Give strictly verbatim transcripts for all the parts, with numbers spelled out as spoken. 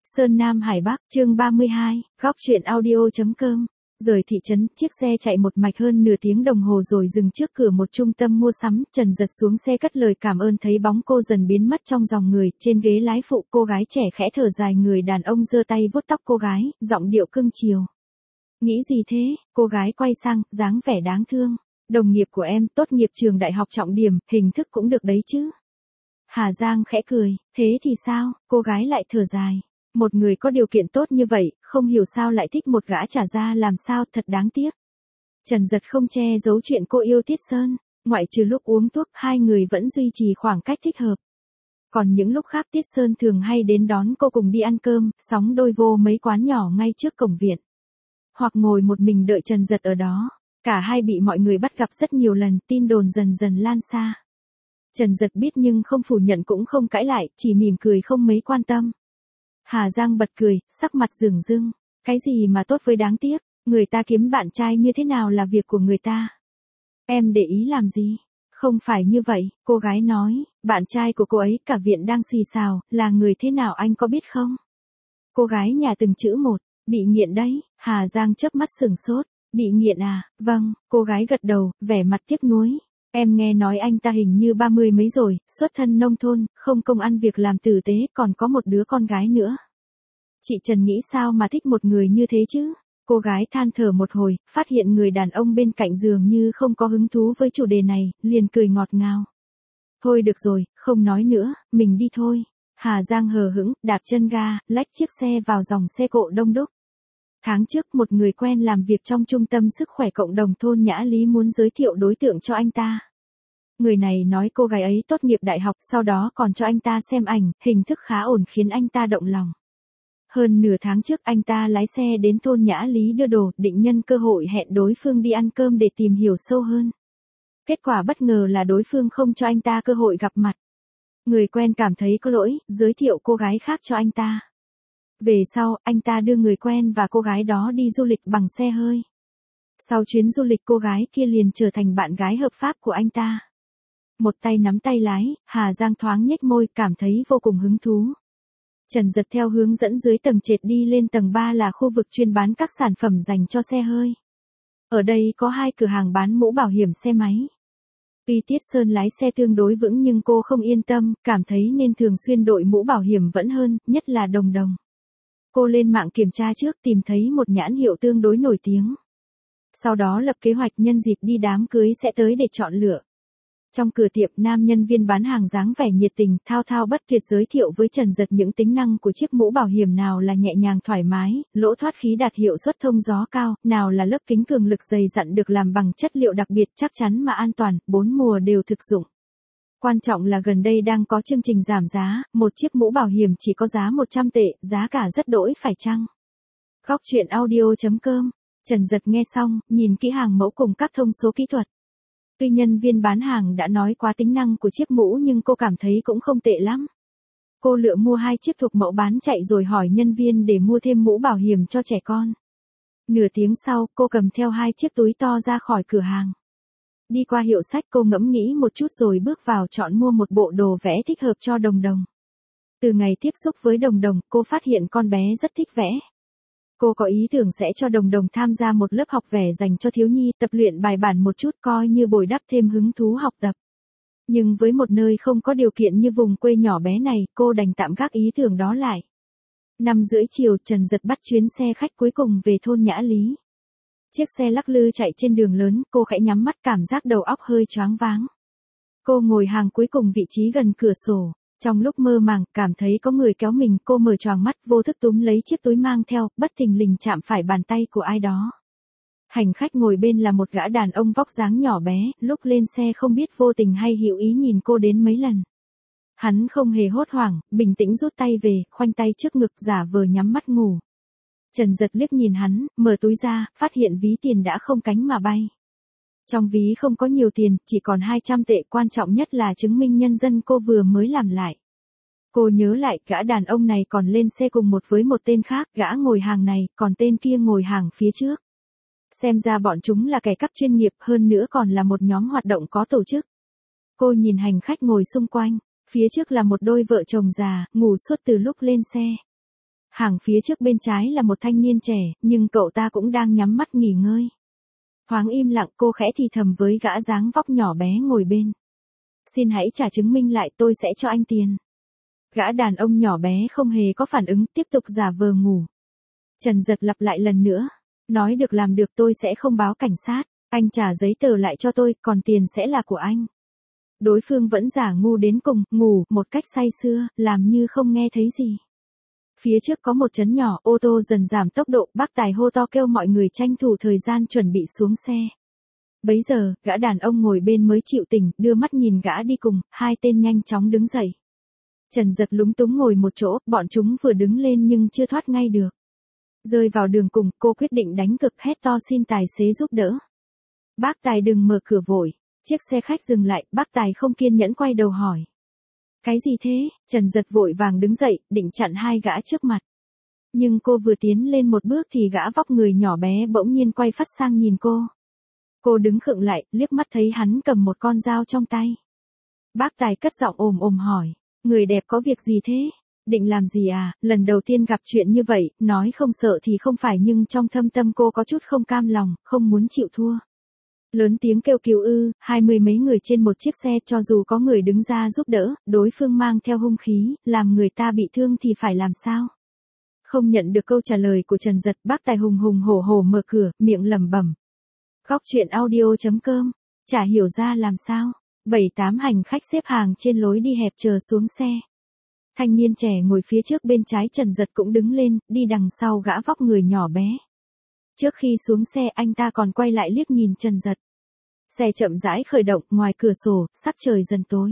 Sơn Nam Hải Bắc, chương ba mươi hai, góc truyện audio.com. Rời thị trấn, chiếc xe chạy một mạch hơn nửa tiếng đồng hồ rồi dừng trước cửa một trung tâm mua sắm. Trần giật xuống xe cất lời cảm ơn, thấy bóng cô dần biến mất trong dòng người. Trên ghế lái phụ, cô gái trẻ khẽ thở dài, người đàn ông giơ tay vuốt tóc cô gái, giọng điệu cưng chiều. Nghĩ gì thế? Cô gái quay sang, dáng vẻ đáng thương. Đồng nghiệp của em, tốt nghiệp trường đại học trọng điểm, hình thức cũng được đấy chứ. Hà Giang khẽ cười, thế thì sao? Cô gái lại thở dài. Một người có điều kiện tốt như vậy, không hiểu sao lại thích một gã trả ra, làm sao, thật đáng tiếc. Trần giật không che giấu chuyện cô yêu Tiết Sơn, ngoại trừ lúc uống thuốc, hai người vẫn duy trì khoảng cách thích hợp. Còn những lúc khác Tiết Sơn thường hay đến đón cô cùng đi ăn cơm, sóng đôi vô mấy quán nhỏ ngay trước cổng viện. Hoặc ngồi một mình đợi Trần giật ở đó. Cả hai bị mọi người bắt gặp rất nhiều lần, tin đồn dần dần lan xa. Trần giật biết nhưng không phủ nhận cũng không cãi lại, chỉ mỉm cười không mấy quan tâm. Hà Giang bật cười, sắc mặt rừng rưng. Cái gì mà tốt với đáng tiếc, người ta kiếm bạn trai như thế nào là việc của người ta. Em để ý làm gì? Không phải như vậy, cô gái nói, bạn trai của cô ấy cả viện đang xì xào, là người thế nào anh có biết không? Cô gái nhà từng chữ một, bị nghiện đấy. Hà Giang chớp mắt sửng sốt, bị nghiện à? Vâng, cô gái gật đầu, vẻ mặt tiếc nuối. Em nghe nói anh ta hình như ba mươi mấy rồi, xuất thân nông thôn, không công ăn việc làm tử tế, còn có một đứa con gái nữa. Chị Trần nghĩ sao mà thích một người như thế chứ? Cô gái than thở một hồi, phát hiện người đàn ông bên cạnh giường như không có hứng thú với chủ đề này, liền cười ngọt ngào. Thôi được rồi, không nói nữa, mình đi thôi. Hà Giang hờ hững, đạp chân ga, lách chiếc xe vào dòng xe cộ đông đúc. Tháng trước, một người quen làm việc trong trung tâm sức khỏe cộng đồng thôn Nhã Lý muốn giới thiệu đối tượng cho anh ta. Người này nói cô gái ấy tốt nghiệp đại học, sau đó còn cho anh ta xem ảnh, hình thức khá ổn khiến anh ta động lòng. Hơn nửa tháng trước anh ta lái xe đến thôn Nhã Lý đưa đồ, định nhân cơ hội hẹn đối phương đi ăn cơm để tìm hiểu sâu hơn. Kết quả bất ngờ là đối phương không cho anh ta cơ hội gặp mặt. Người quen cảm thấy có lỗi, giới thiệu cô gái khác cho anh ta. Về sau, anh ta đưa người quen và cô gái đó đi du lịch bằng xe hơi. Sau chuyến du lịch cô gái kia liền trở thành bạn gái hợp pháp của anh ta. Một tay nắm tay lái, Hà Giang thoáng nhếch môi, cảm thấy vô cùng hứng thú. Trần giật theo hướng dẫn dưới tầng trệt đi lên tầng ba là khu vực chuyên bán các sản phẩm dành cho xe hơi. Ở đây có hai cửa hàng bán mũ bảo hiểm xe máy. Tuy Tiết Sơn lái xe tương đối vững nhưng cô không yên tâm, cảm thấy nên thường xuyên đội mũ bảo hiểm vẫn hơn, nhất là đồng đồng. Cô lên mạng kiểm tra trước, tìm thấy một nhãn hiệu tương đối nổi tiếng. Sau đó lập kế hoạch nhân dịp đi đám cưới sẽ tới để chọn lựa. Trong cửa tiệm, nam nhân viên bán hàng dáng vẻ nhiệt tình, thao thao bất tuyệt giới thiệu với Trần giật những tính năng của chiếc mũ bảo hiểm, nào là nhẹ nhàng thoải mái, lỗ thoát khí đạt hiệu suất thông gió cao, nào là lớp kính cường lực dày dặn được làm bằng chất liệu đặc biệt chắc chắn mà an toàn, bốn mùa đều thực dụng. Quan trọng là gần đây đang có chương trình giảm giá, một chiếc mũ bảo hiểm chỉ có giá một trăm tệ, giá cả rất đỗi phải chăng. Góc truyện audio.com. Trần giật nghe xong, nhìn kỹ hàng mẫu cùng các thông số kỹ thuật. Tuy nhân viên bán hàng đã nói quá tính năng của chiếc mũ nhưng cô cảm thấy cũng không tệ lắm. Cô lựa mua hai chiếc thuộc mẫu bán chạy rồi hỏi nhân viên để mua thêm mũ bảo hiểm cho trẻ con. Nửa tiếng sau, cô cầm theo hai chiếc túi to ra khỏi cửa hàng. Đi qua hiệu sách, cô ngẫm nghĩ một chút rồi bước vào chọn mua một bộ đồ vẽ thích hợp cho đồng đồng. Từ ngày tiếp xúc với đồng đồng, cô phát hiện con bé rất thích vẽ. Cô có ý tưởng sẽ cho đồng đồng tham gia một lớp học vẽ dành cho thiếu nhi, tập luyện bài bản một chút coi như bồi đắp thêm hứng thú học tập. Nhưng với một nơi không có điều kiện như vùng quê nhỏ bé này, cô đành tạm gác ý tưởng đó lại. Năm rưỡi chiều, Trần giật bắt chuyến xe khách cuối cùng về thôn Nhã Lý. Chiếc xe lắc lư chạy trên đường lớn, cô khẽ nhắm mắt, cảm giác đầu óc hơi choáng váng. Cô ngồi hàng cuối cùng vị trí gần cửa sổ. Trong lúc mơ màng, cảm thấy có người kéo mình, cô mở choàng mắt, vô thức túm lấy chiếc túi mang theo, bất thình lình chạm phải bàn tay của ai đó. Hành khách ngồi bên là một gã đàn ông vóc dáng nhỏ bé, lúc lên xe không biết vô tình hay hữu ý nhìn cô đến mấy lần. Hắn không hề hốt hoảng, bình tĩnh rút tay về, khoanh tay trước ngực giả vờ nhắm mắt ngủ. Trần giật liếc nhìn hắn, mở túi ra, phát hiện ví tiền đã không cánh mà bay. Trong ví không có nhiều tiền, chỉ còn hai trăm tệ, quan trọng nhất là chứng minh nhân dân cô vừa mới làm lại. Cô nhớ lại, gã đàn ông này còn lên xe cùng một với một tên khác, gã ngồi hàng này, còn tên kia ngồi hàng phía trước. Xem ra bọn chúng là kẻ cắp chuyên nghiệp, hơn nữa còn là một nhóm hoạt động có tổ chức. Cô nhìn hành khách ngồi xung quanh, phía trước là một đôi vợ chồng già, ngủ suốt từ lúc lên xe. Hàng phía trước bên trái là một thanh niên trẻ, nhưng cậu ta cũng đang nhắm mắt nghỉ ngơi. Thoáng im lặng, cô khẽ thì thầm với gã dáng vóc nhỏ bé ngồi bên. Xin hãy trả chứng minh lại, tôi sẽ cho anh tiền. Gã đàn ông nhỏ bé không hề có phản ứng, tiếp tục giả vờ ngủ. Trần Dật lặp lại lần nữa. Nói được làm được, tôi sẽ không báo cảnh sát. Anh trả giấy tờ lại cho tôi, còn tiền sẽ là của anh. Đối phương vẫn giả ngu đến cùng, ngủ một cách say sưa, làm như không nghe thấy gì. Phía trước có một trấn nhỏ, ô tô dần giảm tốc độ, bác tài hô to kêu mọi người tranh thủ thời gian chuẩn bị xuống xe. Bấy giờ, gã đàn ông ngồi bên mới chịu tỉnh, đưa mắt nhìn gã đi cùng, hai tên nhanh chóng đứng dậy. Trần Dật lúng túng ngồi một chỗ, bọn chúng vừa đứng lên nhưng chưa thoát ngay được. Rơi vào đường cùng, cô quyết định đánh cực, hét to xin tài xế giúp đỡ. Bác tài đừng mở cửa vội. Chiếc xe khách dừng lại, bác tài không kiên nhẫn quay đầu hỏi. Cái gì thế? Trần Dật vội vàng đứng dậy, định chặn hai gã trước mặt. Nhưng cô vừa tiến lên một bước thì gã vóc người nhỏ bé bỗng nhiên quay phát sang nhìn cô. Cô đứng khựng lại, liếc mắt thấy hắn cầm một con dao trong tay. Bác tài cất giọng ồm ồm hỏi. Người đẹp có việc gì thế? Định làm gì à? Lần đầu tiên gặp chuyện như vậy, nói không sợ thì không phải nhưng trong thâm tâm cô có chút không cam lòng, không muốn chịu thua. Lớn tiếng kêu cứu ư, hai mươi mấy người trên một chiếc xe, cho dù có người đứng ra giúp đỡ, đối phương mang theo hung khí, làm người ta bị thương thì phải làm sao? Không nhận được câu trả lời của Trần Dật, bác tài hùng hùng hổ hổ mở cửa, miệng lẩm bẩm. Góc truyện audio chấm com, chả hiểu ra làm sao. Bảy tám hành khách xếp hàng trên lối đi hẹp chờ xuống xe. Thanh niên trẻ ngồi phía trước bên trái Trần Dật cũng đứng lên, đi đằng sau gã vóc người nhỏ bé. Trước khi xuống xe anh ta còn quay lại liếc nhìn Trần Dật. Xe chậm rãi khởi động, ngoài cửa sổ, sắc trời dần tối.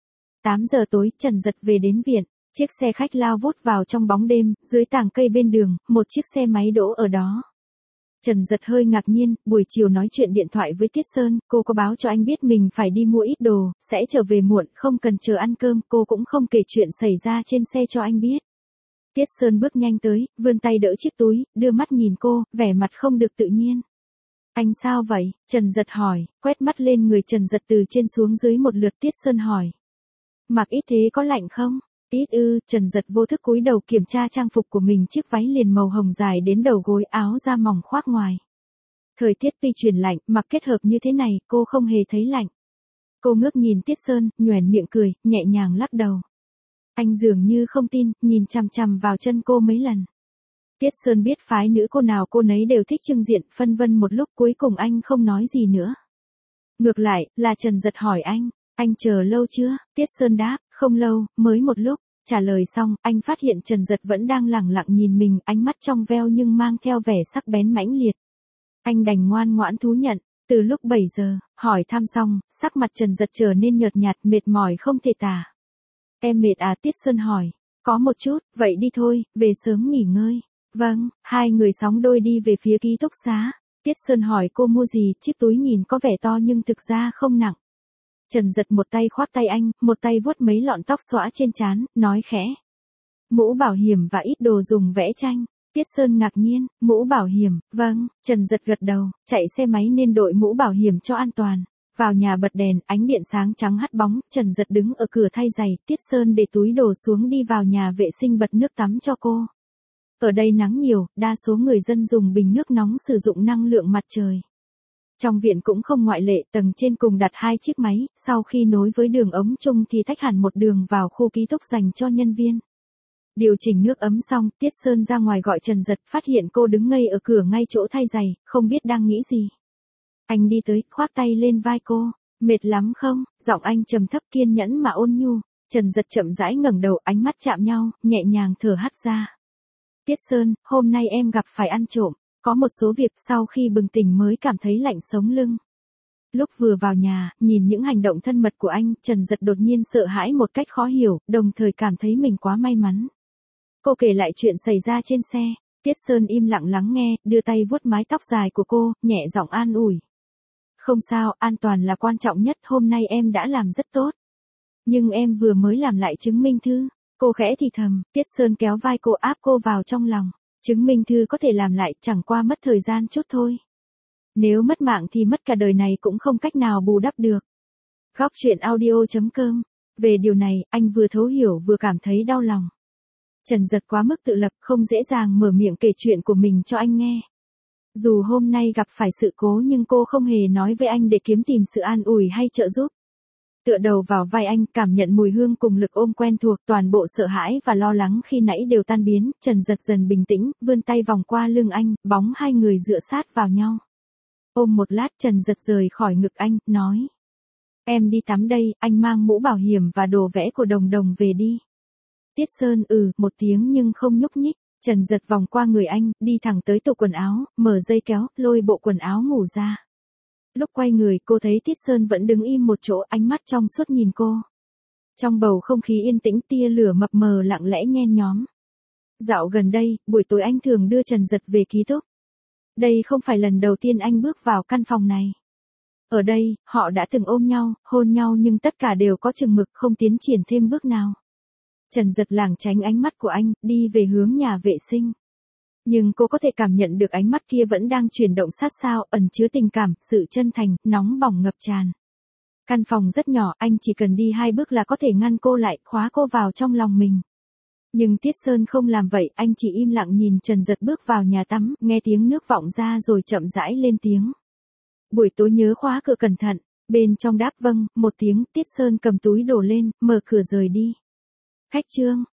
tám giờ tối, Trần Dật về đến viện. Chiếc xe khách lao vút vào trong bóng đêm, dưới tàng cây bên đường, một chiếc xe máy đỗ ở đó. Trần Dật hơi ngạc nhiên, buổi chiều nói chuyện điện thoại với Tiết Sơn, cô có báo cho anh biết mình phải đi mua ít đồ, sẽ trở về muộn, không cần chờ ăn cơm, cô cũng không kể chuyện xảy ra trên xe cho anh biết. Tiết Sơn bước nhanh tới, vươn tay đỡ chiếc túi, đưa mắt nhìn cô, vẻ mặt không được tự nhiên. Anh sao vậy? Trần Dật hỏi, quét mắt lên người Trần Dật từ trên xuống dưới một lượt. Tiết Sơn hỏi. Mặc ít thế có lạnh không? Ít ư, Trần Dật vô thức cúi đầu kiểm tra trang phục của mình, chiếc váy liền màu hồng dài đến đầu gối, áo da mỏng khoác ngoài. Thời tiết tuy chuyển lạnh, mặc kết hợp như thế này, cô không hề thấy lạnh. Cô ngước nhìn Tiết Sơn, nhoẻn miệng cười, nhẹ nhàng lắc đầu. Anh dường như không tin, nhìn chằm chằm vào chân cô mấy lần. Tiết Sơn biết phái nữ cô nào cô nấy đều thích trưng diện, phân vân một lúc cuối cùng anh không nói gì nữa. Ngược lại, là Trần Dật hỏi anh, anh chờ lâu chưa? Tiết Sơn đáp, không lâu, mới một lúc. Trả lời xong, anh phát hiện Trần Dật vẫn đang lẳng lặng nhìn mình, ánh mắt trong veo nhưng mang theo vẻ sắc bén mãnh liệt. Anh đành ngoan ngoãn thú nhận. Từ lúc bảy giờ, hỏi thăm xong, sắc mặt Trần Dật trở nên nhợt nhạt, mệt mỏi không thể tả. Em mệt à? Tiết Sơn hỏi. Có một chút, vậy đi thôi, về sớm nghỉ ngơi. Vâng, hai người sóng đôi đi về phía ký túc xá. Tiết Sơn hỏi cô mua gì, chiếc túi nhìn có vẻ to nhưng thực ra không nặng. Trần Dật một tay khoác tay anh, một tay vuốt mấy lọn tóc xõa trên trán, nói khẽ. Mũ bảo hiểm và ít đồ dùng vẽ tranh. Tiết Sơn ngạc nhiên, mũ bảo hiểm, vâng, Trần Dật gật đầu, chạy xe máy nên đội mũ bảo hiểm cho an toàn. Vào nhà bật đèn, ánh điện sáng trắng hắt bóng, Trần Dật đứng ở cửa thay giày, Tiết Sơn để túi đồ xuống đi vào nhà vệ sinh bật nước tắm cho cô. Ở đây nắng nhiều, đa số người dân dùng bình nước nóng sử dụng năng lượng mặt trời. Trong viện cũng không ngoại lệ, tầng trên cùng đặt hai chiếc máy, sau khi nối với đường ống chung thì tách hẳn một đường vào khu ký túc dành cho nhân viên. Điều chỉnh nước ấm xong, Tiết Sơn ra ngoài gọi Trần Dật, phát hiện cô đứng ngây ở cửa ngay chỗ thay giày, không biết đang nghĩ gì. Anh đi tới, khoác tay lên vai cô, mệt lắm không? Giọng anh trầm thấp kiên nhẫn mà ôn nhu. Trần Dật chậm rãi ngẩng đầu, ánh mắt chạm nhau, nhẹ nhàng thở hắt ra. Tiết Sơn, hôm nay em gặp phải ăn trộm, có một số việc sau khi bừng tỉnh mới cảm thấy lạnh sống lưng. Lúc vừa vào nhà, nhìn những hành động thân mật của anh, Trần Dật đột nhiên sợ hãi một cách khó hiểu, đồng thời cảm thấy mình quá may mắn. Cô kể lại chuyện xảy ra trên xe, Tiết Sơn im lặng lắng nghe, đưa tay vuốt mái tóc dài của cô, nhẹ giọng an ủi. Không sao, an toàn là quan trọng nhất, hôm nay em đã làm rất tốt. Nhưng em vừa mới làm lại chứng minh thư. Cô khẽ thì thầm, Tiết Sơn kéo vai cô áp cô vào trong lòng. Chứng minh thư có thể làm lại, chẳng qua mất thời gian chút thôi. Nếu mất mạng thì mất cả đời này cũng không cách nào bù đắp được. Góc truyện audio chấm com. Về điều này, anh vừa thấu hiểu vừa cảm thấy đau lòng. Trần Dật quá mức tự lập, không dễ dàng mở miệng kể chuyện của mình cho anh nghe. Dù hôm nay gặp phải sự cố nhưng cô không hề nói với anh để kiếm tìm sự an ủi hay trợ giúp. Tựa đầu vào vai anh, cảm nhận mùi hương cùng lực ôm quen thuộc, toàn bộ sợ hãi và lo lắng khi nãy đều tan biến, Trần Dật dần bình tĩnh, vươn tay vòng qua lưng anh, bóng hai người dựa sát vào nhau. Ôm một lát Trần Dật rời khỏi ngực anh, nói. Em đi tắm đây, anh mang mũ bảo hiểm và đồ vẽ của Đồng Đồng về đi. Tiết Sơn ừ, một tiếng nhưng không nhúc nhích. Trần Dật vòng qua người anh, đi thẳng tới tủ quần áo, mở dây kéo, lôi bộ quần áo ngủ ra. Lúc quay người cô thấy Tiết Sơn vẫn đứng im một chỗ, ánh mắt trong suốt nhìn cô. Trong bầu không khí yên tĩnh tia lửa mập mờ lặng lẽ nhen nhóm. Dạo gần đây, buổi tối anh thường đưa Trần Dật về ký túc. Đây không phải lần đầu tiên anh bước vào căn phòng này. Ở đây, họ đã từng ôm nhau, hôn nhau nhưng tất cả đều có chừng mực không tiến triển thêm bước nào. Trần Dật lảng tránh ánh mắt của anh, đi về hướng nhà vệ sinh. Nhưng cô có thể cảm nhận được ánh mắt kia vẫn đang chuyển động sát sao, ẩn chứa tình cảm, sự chân thành, nóng bỏng ngập tràn. Căn phòng rất nhỏ, anh chỉ cần đi hai bước là có thể ngăn cô lại, khóa cô vào trong lòng mình. Nhưng Tiết Sơn không làm vậy, anh chỉ im lặng nhìn Trần Dật bước vào nhà tắm, nghe tiếng nước vọng ra rồi chậm rãi lên tiếng. Buổi tối nhớ khóa cửa cẩn thận, bên trong đáp vâng, một tiếng, Tiết Sơn cầm túi đổ lên, mở cửa rời đi. Khách Trương,